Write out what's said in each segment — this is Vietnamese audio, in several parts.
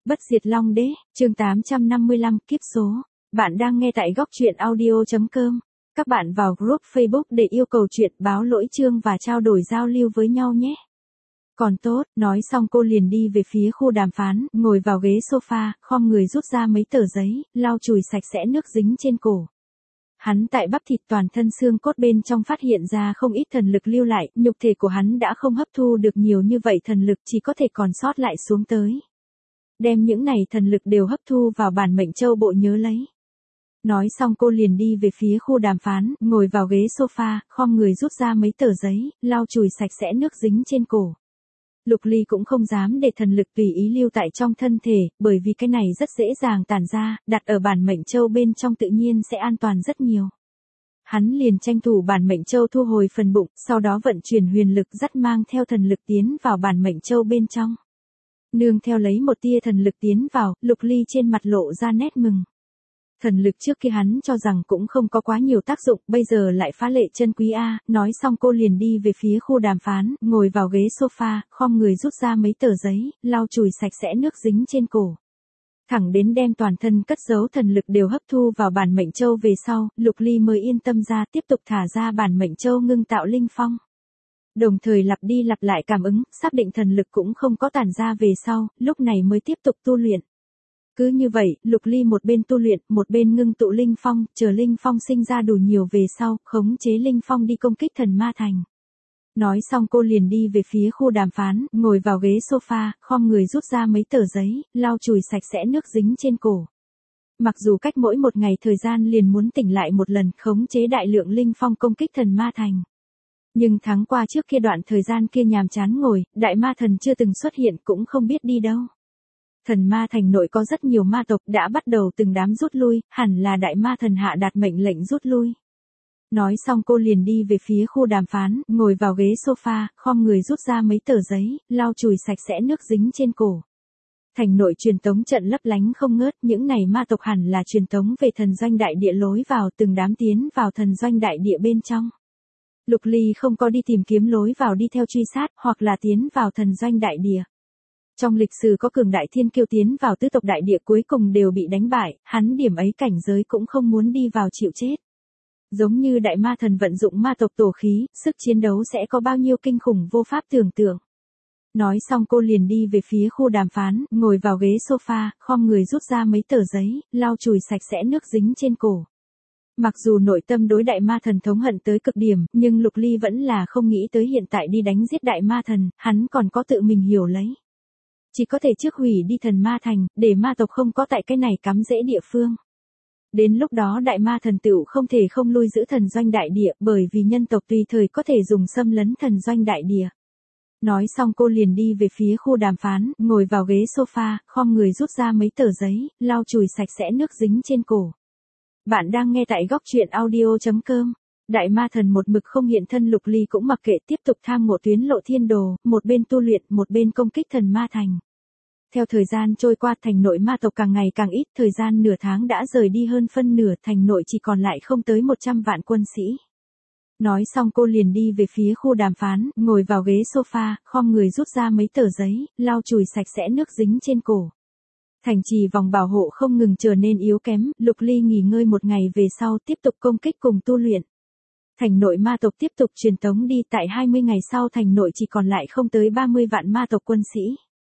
Bất diệt Long Đế, chương 855, kiếp số. Bạn đang nghe tại góc truyện audio.com. Các bạn vào group Facebook để yêu cầu chuyện, báo lỗi chương và trao đổi giao lưu với nhau nhé. Còn tốt, nói xong cô liền đi về phía khu đàm phán, ngồi vào ghế sofa, khom người rút ra mấy tờ giấy, lau chùi sạch sẽ nước dính trên cổ. Hắn tại bắp thịt toàn thân xương cốt bên trong phát hiện ra không ít thần lực lưu lại, nhục thể của hắn đã không hấp thu được nhiều như vậy thần lực, chỉ có thể còn sót lại xuống tới. Đem những này thần lực đều hấp thu vào bản mệnh châu bộ nhớ lấy. Nói xong cô liền đi về phía khu đàm phán, ngồi vào ghế sofa, khom người rút ra mấy tờ giấy, lau chùi sạch sẽ nước dính trên cổ. Lục Ly cũng không dám để thần lực tùy ý lưu tại trong thân thể, bởi vì cái này rất dễ dàng tản ra, đặt ở bản mệnh châu bên trong tự nhiên sẽ an toàn rất nhiều. Hắn liền tranh thủ bản mệnh châu thu hồi phần bụng, sau đó vận chuyển huyền lực dắt mang theo thần lực tiến vào bản mệnh châu bên trong. Nương theo lấy một tia thần lực tiến vào, Lục Ly trên mặt lộ ra nét mừng. Thần lực trước kia hắn cho rằng cũng không có quá nhiều tác dụng, bây giờ lại phá lệ chân quý a. Nói xong cô liền đi về phía khu đàm phán, ngồi vào ghế sofa, khom người rút ra mấy tờ giấy, lau chùi sạch sẽ nước dính trên cổ. Thẳng đến đem toàn thân cất giấu thần lực đều hấp thu vào bản mệnh châu về sau, Lục Ly mới yên tâm ra tiếp tục thả ra bản mệnh châu ngưng tạo linh phong. Đồng thời lặp đi lặp lại cảm ứng, xác định thần lực cũng không có tản ra về sau, lúc này mới tiếp tục tu luyện. Cứ như vậy, Lục Ly một bên tu luyện, một bên ngưng tụ linh phong, chờ linh phong sinh ra đủ nhiều về sau, khống chế linh phong đi công kích thần ma thành. Nói xong cô liền đi về phía khu đàm phán, ngồi vào ghế sofa, khom người rút ra mấy tờ giấy, lau chùi sạch sẽ nước dính trên cổ. Mặc dù cách mỗi một ngày thời gian liền muốn tỉnh lại một lần, khống chế đại lượng linh phong công kích thần ma thành. Nhưng tháng qua trước kia đoạn thời gian kia nhàm chán ngồi, đại ma thần chưa từng xuất hiện cũng không biết đi đâu. Thần ma thành nội có rất nhiều ma tộc đã bắt đầu từng đám rút lui, hẳn là đại ma thần hạ đạt mệnh lệnh rút lui. Nói xong cô liền đi về phía khu đàm phán, ngồi vào ghế sofa, khom người rút ra mấy tờ giấy, lau chùi sạch sẽ nước dính trên cổ. Thành nội truyền tống trận lấp lánh không ngớt, những này ma tộc hẳn là truyền tống về thần doanh đại địa lối vào, từng đám tiến vào thần doanh đại địa bên trong. Lục Ly không có đi tìm kiếm lối vào đi theo truy sát, hoặc là tiến vào thần doanh đại địa. Trong lịch sử có cường đại thiên kiêu tiến vào tứ tộc đại địa cuối cùng đều bị đánh bại, hắn điểm ấy cảnh giới cũng không muốn đi vào chịu chết. Giống như đại ma thần vận dụng ma tộc tổ khí, sức chiến đấu sẽ có bao nhiêu kinh khủng vô pháp tưởng tượng. Nói xong cô liền đi về phía khu đàm phán, ngồi vào ghế sofa, khom người rút ra mấy tờ giấy, lau chùi sạch sẽ nước dính trên cổ. Mặc dù nội tâm đối đại ma thần thống hận tới cực điểm, nhưng Lục Ly vẫn là không nghĩ tới hiện tại đi đánh giết đại ma thần, hắn còn có tự mình hiểu lấy. Chỉ có thể trước hủy đi thần ma thành, để ma tộc không có tại cái này cắm rễ địa phương. Đến lúc đó đại ma thần tựu không thể không lui giữ thần doanh đại địa, bởi vì nhân tộc tùy thời có thể dùng xâm lấn thần doanh đại địa. Nói xong cô liền đi về phía khu đàm phán, ngồi vào ghế sofa, khom người rút ra mấy tờ giấy, lau chùi sạch sẽ nước dính trên cổ. Bạn đang nghe tại góc truyện audio.com. Đại ma thần một mực không hiện thân, Lục Ly cũng mặc kệ tiếp tục tham ngộ tuyến lộ thiên đồ, một bên tu luyện, một bên công kích thần ma thành. Theo thời gian trôi qua, thành nội ma tộc càng ngày càng ít, thời gian nửa tháng đã rời đi hơn phân nửa, thành nội chỉ còn lại không tới 100 vạn quân sĩ. Nói xong cô liền đi về phía khu đàm phán, ngồi vào ghế sofa, khom người rút ra mấy tờ giấy, lau chùi sạch sẽ nước dính trên cổ. Thành trì vòng bảo hộ không ngừng trở nên yếu kém, Lục Ly nghỉ ngơi một ngày về sau tiếp tục công kích cùng tu luyện. Thành nội ma tộc tiếp tục truyền tống đi, tại 20 ngày sau thành nội chỉ còn lại không tới 30 vạn ma tộc quân sĩ.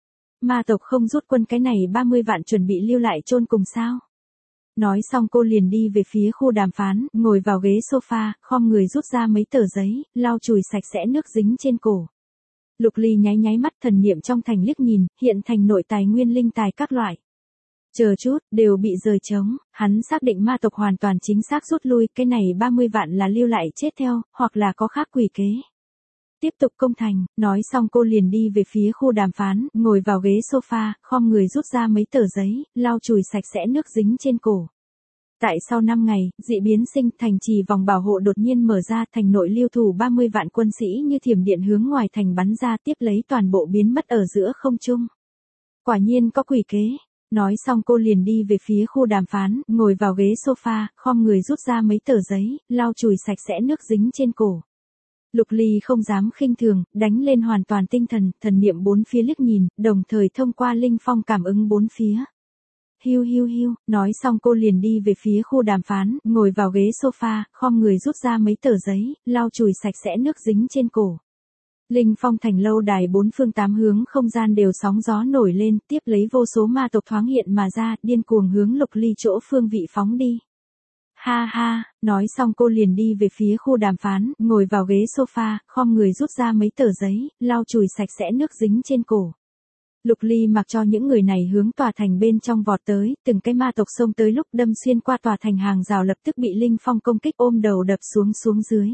Ma tộc không rút quân, cái này 30 vạn chuẩn bị lưu lại chôn cùng sao? Nói xong cô liền đi về phía khu đàm phán, ngồi vào ghế sofa, khom người rút ra mấy tờ giấy, lau chùi sạch sẽ nước dính trên cổ. Lục Ly nháy nháy mắt, thần niệm trong thành liếc nhìn, hiện thành nội tài nguyên linh tài các loại. Chờ chút, đều bị rời trống, hắn xác định ma tộc hoàn toàn chính xác rút lui, cái này 30 vạn là lưu lại chết theo, hoặc là có khác quỷ kế. Tiếp tục công thành, nói xong cô liền đi về phía khu đàm phán, ngồi vào ghế sofa, khom người rút ra mấy tờ giấy, lau chùi sạch sẽ nước dính trên cổ. Tại sau 5 ngày, dị biến sinh, thành trì vòng bảo hộ đột nhiên mở ra, thành nội lưu thủ 30 vạn quân sĩ như thiểm điện hướng ngoài thành bắn ra, tiếp lấy toàn bộ biến mất ở giữa không trung. Quả nhiên có quỷ kế. Nói xong cô liền đi về phía khu đàm phán, ngồi vào ghế sofa, khom người rút ra mấy tờ giấy, lau chùi sạch sẽ nước dính trên cổ. Lục Ly không dám khinh thường, đánh lên hoàn toàn tinh thần, thần niệm bốn phía liếc nhìn, đồng thời thông qua linh phong cảm ứng bốn phía. Hiu hiu hiu, nói xong cô liền đi về phía khu đàm phán, ngồi vào ghế sofa, khom người rút ra mấy tờ giấy, lau chùi sạch sẽ nước dính trên cổ. Linh phong thành lâu đài bốn phương tám hướng không gian đều sóng gió nổi lên, tiếp lấy vô số ma tộc thoáng hiện mà ra, điên cuồng hướng Lục Ly chỗ phương vị phóng đi. Ha ha, nói xong cô liền đi về phía khu đàm phán, ngồi vào ghế sofa, khom người rút ra mấy tờ giấy, lau chùi sạch sẽ nước dính trên cổ. Lục Ly mặc cho những người này hướng tòa thành bên trong vọt tới, từng cái ma tộc xông tới lúc đâm xuyên qua tòa thành hàng rào lập tức bị linh phong công kích ôm đầu đập xuống dưới.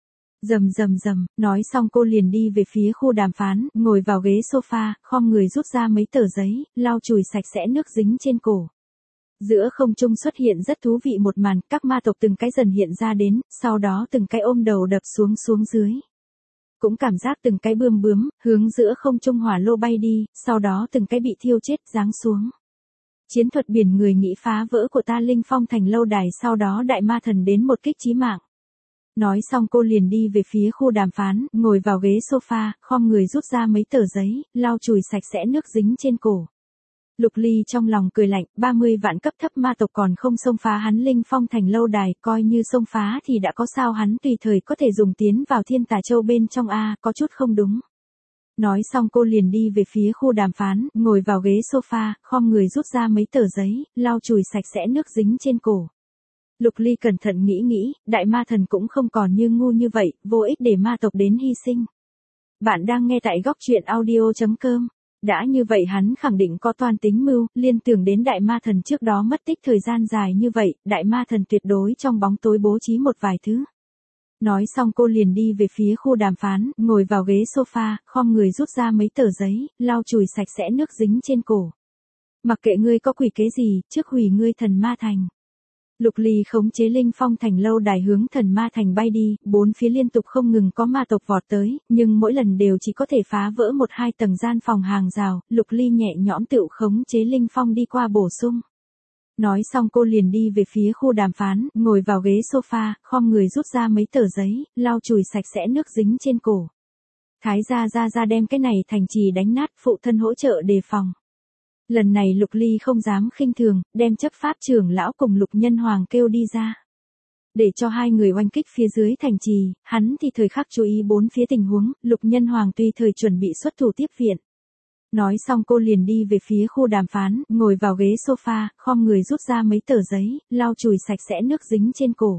Rầm rầm rầm, nói xong cô liền đi về phía khu đàm phán, ngồi vào ghế sofa, khom người rút ra mấy tờ giấy, lau chùi sạch sẽ nước dính trên cổ. Giữa không trung xuất hiện rất thú vị một màn, các ma tộc từng cái dần hiện ra đến, sau đó từng cái ôm đầu đập xuống dưới. Cũng cảm giác từng cái bướm, hướng giữa không trung hỏa lô bay đi, sau đó từng cái bị thiêu chết giáng xuống. Chiến thuật biển người nghĩ phá vỡ của ta linh phong thành lâu đài, sau đó đại ma thần đến một kích chí mạng. Nói xong cô liền đi về phía khu đàm phán, ngồi vào ghế sofa, khom người rút ra mấy tờ giấy, lau chùi sạch sẽ nước dính trên cổ. Lục Ly trong lòng cười lạnh, 30 vạn cấp thấp ma tộc còn không xông phá hắn linh phong thành lâu đài, coi như xông phá thì đã có sao hắn tùy thời có thể dùng tiến vào thiên tà châu bên trong a, có chút không đúng. Nói xong cô liền đi về phía khu đàm phán, ngồi vào ghế sofa, khom người rút ra mấy tờ giấy, lau chùi sạch sẽ nước dính trên cổ. Lục Ly cẩn thận nghĩ, đại ma thần cũng không còn như ngu như vậy, vô ích để ma tộc đến hy sinh. Bạn đang nghe tại góc truyện audio.com. Đã như vậy hắn khẳng định có toan tính mưu, liên tưởng đến đại ma thần trước đó mất tích thời gian dài như vậy, đại ma thần tuyệt đối trong bóng tối bố trí một vài thứ. Nói xong cô liền đi về phía khu đàm phán, ngồi vào ghế sofa, khom người rút ra mấy tờ giấy, lau chùi sạch sẽ nước dính trên cổ. Mặc kệ ngươi có quỷ kế gì, trước hủy ngươi thần ma thành. Lục Ly khống chế linh phong thành lâu đài hướng thần ma thành bay đi, bốn phía liên tục không ngừng có ma tộc vọt tới, nhưng mỗi lần đều chỉ có thể phá vỡ 1-2 tầng gian phòng hàng rào, Lục Ly nhẹ nhõm tự khống chế linh phong đi qua bổ sung. Nói xong cô liền đi về phía khu đàm phán, ngồi vào ghế sofa, khom người rút ra mấy tờ giấy, lau chùi sạch sẽ nước dính trên cổ. Thái gia đem cái này thành trì đánh nát, phụ thân hỗ trợ đề phòng. Lần này Lục Ly không dám khinh thường, đem chấp pháp trưởng lão cùng Lục Nhân Hoàng kêu đi ra. Để cho hai người oanh kích phía dưới thành trì, hắn thì thời khắc chú ý bốn phía tình huống, Lục Nhân Hoàng tùy thời chuẩn bị xuất thủ tiếp viện. Nói xong cô liền đi về phía khu đàm phán, ngồi vào ghế sofa, khom người rút ra mấy tờ giấy, lau chùi sạch sẽ nước dính trên cổ.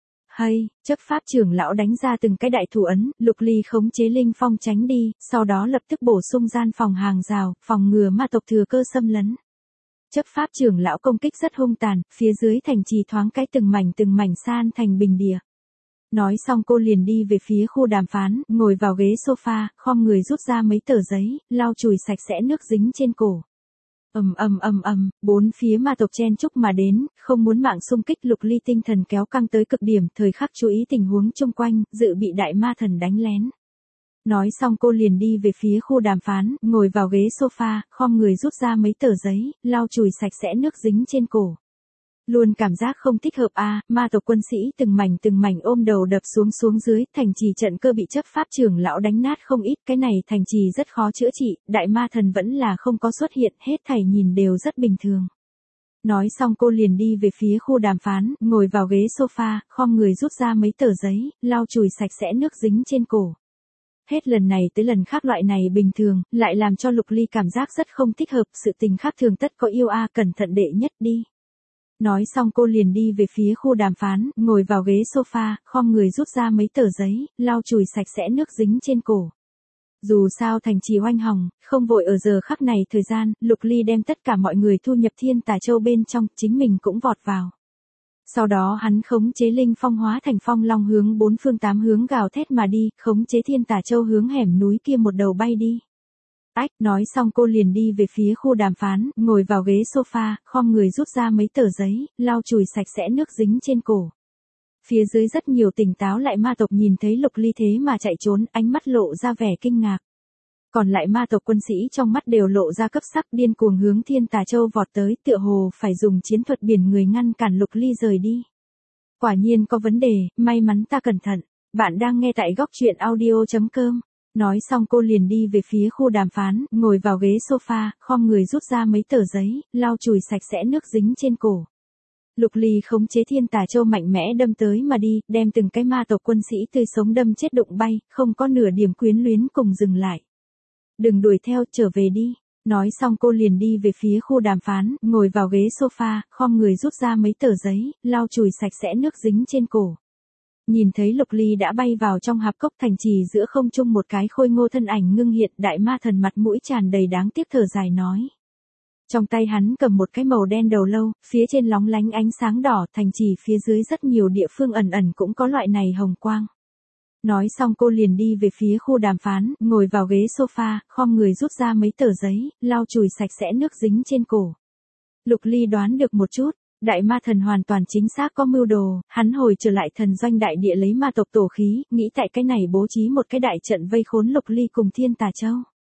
Hay, chấp pháp trưởng lão đánh ra từng cái đại thủ ấn, Lục Ly khống chế linh phong tránh đi, sau đó lập tức bổ sung gian phòng hàng rào, phòng ngừa ma tộc thừa cơ xâm lấn. Chấp pháp trưởng lão công kích rất hung tàn, phía dưới thành trì thoáng cái từng mảnh san thành bình địa. Nói xong cô liền đi về phía khu đàm phán, ngồi vào ghế sofa, khom người rút ra mấy tờ giấy, lau chùi sạch sẽ nước dính trên cổ. Bốn phía ma tộc chen chúc mà đến, không muốn mạng xung kích. Lục Ly tinh thần kéo căng tới cực điểm, thời khắc chú ý tình huống chung quanh, dự bị đại ma thần đánh lén. Nói xong cô liền đi về phía khu đàm phán, ngồi vào ghế sofa, khom người rút ra mấy tờ giấy, lau chùi sạch sẽ nước dính trên cổ. Luôn cảm giác không thích hợp ma tộc quân sĩ từng mảnh ôm đầu đập xuống dưới, thành trì trận cơ bị chấp pháp trưởng lão đánh nát không ít, cái này thành trì rất khó chữa trị, đại ma thần vẫn là không có xuất hiện, hết thảy nhìn đều rất bình thường. Nói xong cô liền đi về phía khu đàm phán, ngồi vào ghế sofa, khom người rút ra mấy tờ giấy, lau chùi sạch sẽ nước dính trên cổ. Hết lần này tới lần khác loại này bình thường, lại làm cho Lục Ly cảm giác rất không thích hợp, sự tình khác thường tất có yêu cẩn thận đệ nhất đi. Nói xong cô liền đi về phía khu đàm phán, ngồi vào ghế sofa, khom người rút ra mấy tờ giấy, lau chùi sạch sẽ nước dính trên cổ. Dù sao thành trì oanh hòng, không vội ở giờ khắc này thời gian, Lục Ly đem tất cả mọi người thu nhập thiên tà châu bên trong, chính mình cũng vọt vào. Sau đó hắn khống chế linh phong hóa thành phong long hướng bốn phương tám hướng gào thét mà đi, khống chế thiên tà châu hướng hẻm núi kia một đầu bay đi. Nói xong cô liền đi về phía khu đàm phán, ngồi vào ghế sofa, khom người rút ra mấy tờ giấy, lau chùi sạch sẽ nước dính trên cổ. Phía dưới rất nhiều tỉnh táo lại ma tộc nhìn thấy Lục Ly thế mà chạy trốn, ánh mắt lộ ra vẻ kinh ngạc. Còn lại ma tộc quân sĩ trong mắt đều lộ ra cấp sắc, điên cuồng hướng thiên tà châu vọt tới, tựa hồ phải dùng chiến thuật biển người ngăn cản Lục Ly rời đi. Quả nhiên có vấn đề, may mắn ta cẩn thận. Bạn đang nghe tại góc truyện audio.com. Nói xong cô liền đi về phía khu đàm phán, ngồi vào ghế sofa, khom người rút ra mấy tờ giấy, lau chùi sạch sẽ nước dính trên cổ. Lục Ly khống chế Thiên Tà Châu mạnh mẽ đâm tới mà đi, đem từng cái ma tộc quân sĩ tươi sống đâm chết đụng bay, không có nửa điểm quyến luyến cùng dừng lại. Đừng đuổi theo, trở về đi. Nói xong cô liền đi về phía khu đàm phán, ngồi vào ghế sofa, khom người rút ra mấy tờ giấy, lau chùi sạch sẽ nước dính trên cổ. Nhìn thấy Lục Ly đã bay vào trong hạp cốc thành trì giữa không trung, một cái khôi ngô thân ảnh ngưng hiện, đại ma thần mặt mũi tràn đầy đáng tiếc thở dài nói. Trong tay hắn cầm một cái màu đen đầu lâu, phía trên lóng lánh ánh sáng đỏ, thành trì phía dưới rất nhiều địa phương ẩn ẩn cũng có loại này hồng quang. Nói xong cô liền đi về phía khu đàm phán, ngồi vào ghế sofa, khom người rút ra mấy tờ giấy, lau chùi sạch sẽ nước dính trên cổ. Lục Ly đoán được một chút, đại ma thần hoàn toàn chính xác có mưu đồ, hắn hồi trở lại thần doanh đại địa lấy ma tộc tổ khí, nghĩ tại cái này bố trí một cái đại trận vây khốn Lục Ly cùng Thiên Tà Châu.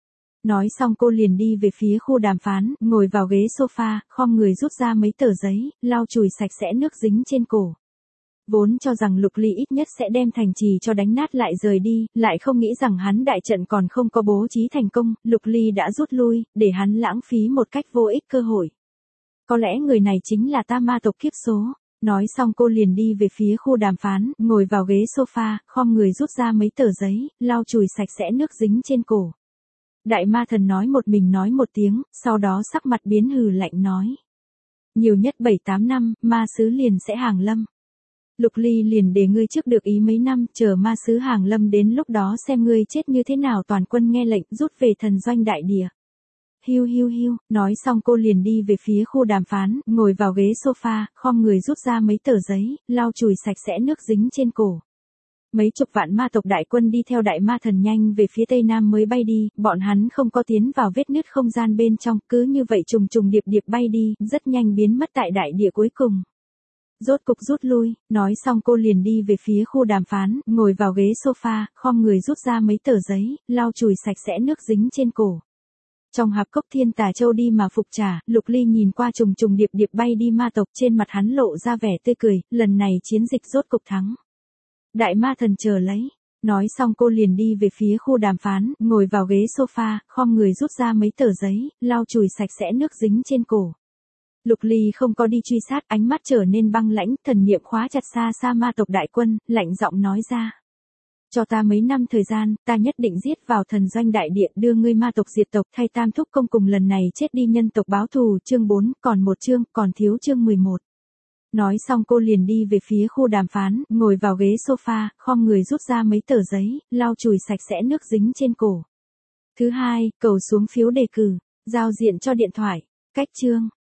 Nói xong cô liền đi về phía khu đàm phán, ngồi vào ghế sofa, khom người rút ra mấy tờ giấy, lau chùi sạch sẽ nước dính trên cổ. Vốn cho rằng Lục Ly ít nhất sẽ đem thành trì cho đánh nát lại rời đi, lại không nghĩ rằng hắn đại trận còn không có bố trí thành công, Lục Ly đã rút lui, để hắn lãng phí một cách vô ích cơ hội. Có lẽ người này chính là ta ma tộc kiếp số. Nói xong cô liền đi về phía khu đàm phán, ngồi vào ghế sofa, khom người rút ra mấy tờ giấy, lau chùi sạch sẽ nước dính trên cổ. Đại ma thần nói một mình nói một tiếng, sau đó sắc mặt biến hừ lạnh nói. Nhiều nhất 7-8 năm, ma sứ liền sẽ hàng lâm. Lục Ly liền để ngươi trước được ý mấy năm, chờ ma sứ hàng lâm đến lúc đó xem ngươi chết như thế nào. Toàn quân nghe lệnh rút về thần doanh đại địa. Hiu hiu hiu, nói xong cô liền đi về phía khu đàm phán, ngồi vào ghế sofa, khom người rút ra mấy tờ giấy, lau chùi sạch sẽ nước dính trên cổ. Mấy chục vạn ma tộc đại quân đi theo đại ma thần nhanh về phía tây nam mới bay đi, bọn hắn không có tiến vào vết nứt không gian bên trong, cứ như vậy trùng trùng điệp điệp bay đi, rất nhanh biến mất tại đại địa cuối cùng. Rốt cục rút lui, nói xong cô liền đi về phía khu đàm phán, ngồi vào ghế sofa, khom người rút ra mấy tờ giấy, lau chùi sạch sẽ nước dính trên cổ. Trong hạp cốc Thiên Tà Châu đi mà phục trả, Lục Ly nhìn qua trùng trùng điệp điệp bay đi ma tộc, trên mặt hắn lộ ra vẻ tươi cười, lần này chiến dịch rốt cục thắng. Đại ma thần chờ lấy. Nói xong cô liền đi về phía khu đàm phán, ngồi vào ghế sofa, khom người rút ra mấy tờ giấy, lau chùi sạch sẽ nước dính trên cổ. Lục Ly không có đi truy sát, ánh mắt trở nên băng lãnh, thần niệm khóa chặt xa xa ma tộc đại quân, lạnh giọng nói ra. Cho ta mấy năm thời gian, ta nhất định giết vào thần doanh đại địa, đưa ngươi ma tộc diệt tộc, thay Tam Thúc Công cùng lần này chết đi nhân tộc báo thù. Chương 4, còn một chương, còn thiếu chương 11. Nói xong cô liền đi về phía khu đàm phán, ngồi vào ghế sofa, khom người rút ra mấy tờ giấy, lau chùi sạch sẽ nước dính trên cổ. Thứ hai, cầu xuống phiếu đề cử, giao diện cho điện thoại, cách chương.